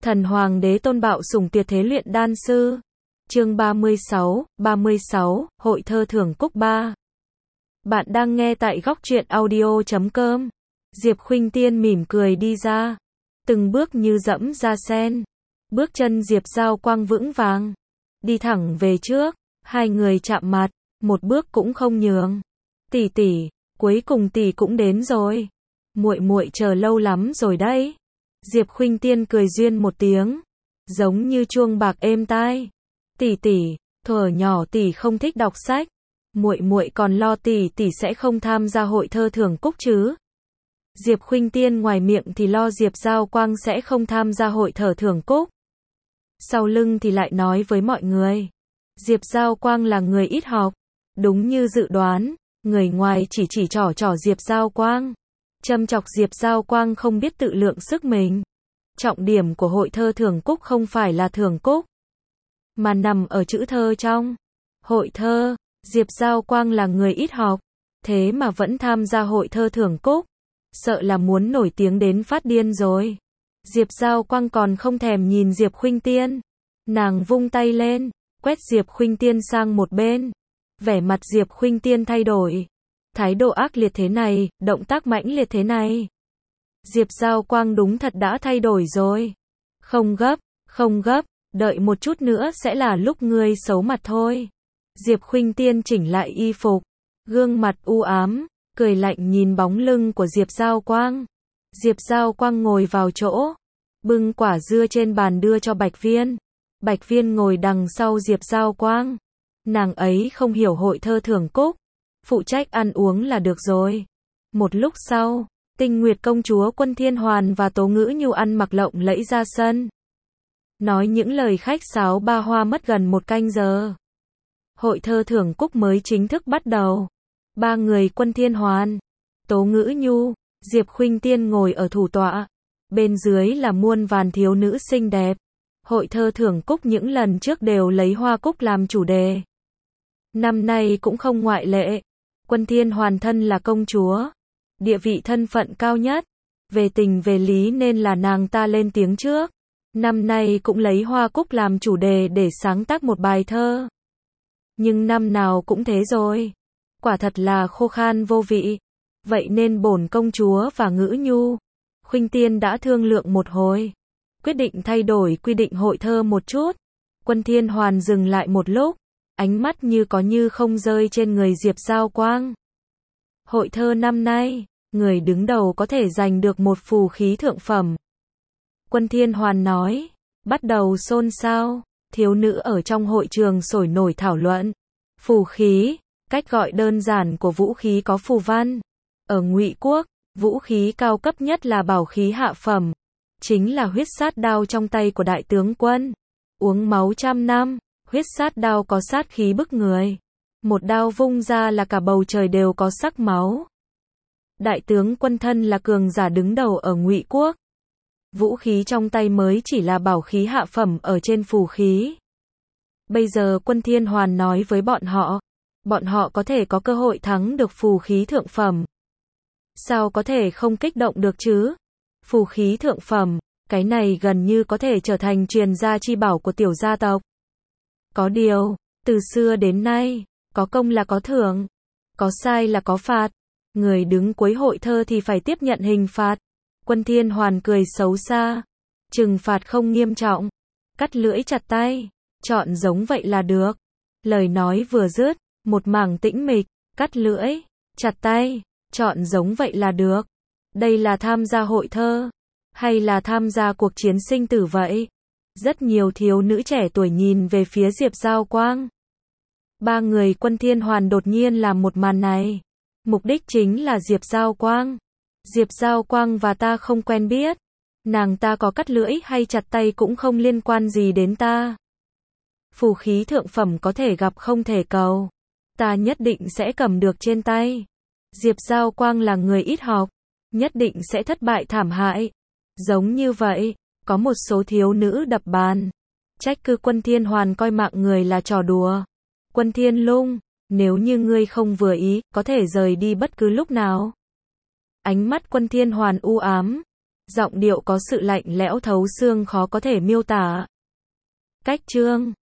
Thần Hoàng đế tôn bạo sủng tuyệt thế luyện đan sư. Chương 36, Hội thơ thưởng cúc 3. Bạn đang nghe tại góc truyện audio.com. Diệp Khuynh Tiên mỉm cười đi ra, từng bước như dẫm ra sen. Bước chân Diệp Giao Quang vững vàng, đi thẳng về trước, hai người chạm mặt, một bước cũng không nhường. Tỷ tỷ, cuối cùng tỷ cũng đến rồi. Muội muội chờ lâu lắm rồi đấy. Diệp Khuynh Tiên cười duyên một tiếng, giống như chuông bạc êm tai. Tỷ tỷ, thuở nhỏ tỷ không thích đọc sách, muội muội còn lo tỷ tỷ sẽ không tham gia hội thơ thưởng cúc chứ. Diệp Khuynh Tiên ngoài miệng thì lo Diệp Giao Quang sẽ không tham gia hội thơ thưởng cúc, sau lưng thì lại nói với mọi người, Diệp Giao Quang là người ít học. Đúng như dự đoán, người ngoài chỉ trỏ Diệp Giao Quang, châm chọc Diệp Giao Quang không biết tự lượng sức mình. Trọng điểm của hội thơ thưởng cúc không phải là thưởng cúc, mà nằm ở chữ thơ trong hội thơ. Diệp Giao Quang là người ít học, thế mà vẫn tham gia hội thơ thưởng cúc, sợ là muốn nổi tiếng đến phát điên rồi. Diệp Giao Quang còn không thèm nhìn Diệp Khuynh Tiên, nàng vung tay lên, quét Diệp Khuynh Tiên sang một bên. Vẻ mặt Diệp Khuynh Tiên thay đổi, thái độ ác liệt thế này, động tác mãnh liệt thế này. Diệp Giao Quang đúng thật đã thay đổi rồi. Không gấp, đợi một chút nữa sẽ là lúc ngươi xấu mặt thôi. Diệp Khuynh Tiên chỉnh lại y phục, gương mặt u ám, cười lạnh nhìn bóng lưng của Diệp Giao Quang. Diệp Giao Quang ngồi vào chỗ, bưng quả dưa trên bàn đưa cho Bạch Viên. Bạch Viên ngồi đằng sau Diệp Giao Quang. Nàng ấy không hiểu hội thơ thưởng cúc, phụ trách ăn uống là được rồi. Một lúc sau, Tinh Nguyệt công chúa Quân Thiên Hoàn và Tố Ngữ Nhu ăn mặc lộng lẫy ra sân, nói những lời khách sáo ba hoa mất gần một canh giờ. Hội thơ thưởng cúc mới chính thức bắt đầu. Ba người Quân Thiên Hoàn, Tố Ngữ Nhu, Diệp Khuynh Tiên ngồi ở thủ tọa, bên dưới là muôn vàn thiếu nữ xinh đẹp. Hội thơ thưởng cúc những lần trước đều lấy hoa cúc làm chủ đề, năm nay cũng không ngoại lệ. Quân Thiên Hoàn thân là công chúa, địa vị thân phận cao nhất, về tình về lý nên là nàng ta lên tiếng trước. Năm nay cũng lấy hoa cúc làm chủ đề để sáng tác một bài thơ. Nhưng năm nào cũng thế rồi, quả thật là khô khan vô vị. Vậy nên bổn công chúa và Ngữ Nhu, Khuynh Tiên đã thương lượng một hồi, quyết định thay đổi quy định hội thơ một chút. Quân Thiên Hoàn dừng lại một lúc, ánh mắt như có như không rơi trên người Diệp Giao Quang. Hội thơ năm nay, người đứng đầu có thể giành được một phù khí thượng phẩm. Quân Thiên Hoàn nói, bắt đầu xôn xao, thiếu nữ ở trong hội trường sôi nổi thảo luận. Phù khí, cách gọi đơn giản của vũ khí có phù văn. Ở Ngụy Quốc, vũ khí cao cấp nhất là bảo khí hạ phẩm, chính là huyết sát đao trong tay của đại tướng quân. Uống máu trăm năm, huyết sát đao có sát khí bức người. Một đao vung ra là cả bầu trời đều có sắc máu. Đại tướng quân thân là cường giả đứng đầu ở Ngụy Quốc. Vũ khí trong tay mới chỉ là bảo khí hạ phẩm ở trên phù khí. Bây giờ Quân Thiên Hoàn nói với bọn họ có thể có cơ hội thắng được phù khí thượng phẩm. Sao có thể không kích động được chứ? Phù khí thượng phẩm, cái này gần như có thể trở thành truyền gia chi bảo của tiểu gia tộc. Có điều, từ xưa đến nay, có công là có thưởng, có sai là có phạt. Người đứng cuối hội thơ thì phải tiếp nhận hình phạt. Quân Thiên Hoàn cười xấu xa. Trừng phạt không nghiêm trọng, cắt lưỡi chặt tay, chọn giống vậy là được. Lời nói vừa dứt, một mảng tĩnh mịch. Cắt lưỡi, chặt tay, chọn giống vậy là được. Đây là tham gia hội thơ, hay là tham gia cuộc chiến sinh tử vậy? Rất nhiều thiếu nữ trẻ tuổi nhìn về phía Diệp Giao Quang. Ba người Quân Thiên Hoàn đột nhiên làm một màn này. Mục đích chính là Diệp Giao Quang. Diệp Giao Quang và ta không quen biết. Nàng ta có cắt lưỡi hay chặt tay cũng không liên quan gì đến ta. Phù khí thượng phẩm có thể gặp không thể cầu. Ta nhất định sẽ cầm được trên tay. Diệp Giao Quang là người ít học, nhất định sẽ thất bại thảm hại. Giống như vậy, có một số thiếu nữ đập bàn. Trách cứ Quân Thiên Hoàn coi mạng người là trò đùa. Quân Thiên Lung, nếu như ngươi không vừa ý, có thể rời đi bất cứ lúc nào. Ánh mắt Quân Thiên Hoàn u ám, Giọng điệu có sự lạnh lẽo thấu xương khó có thể miêu tả. Cách chương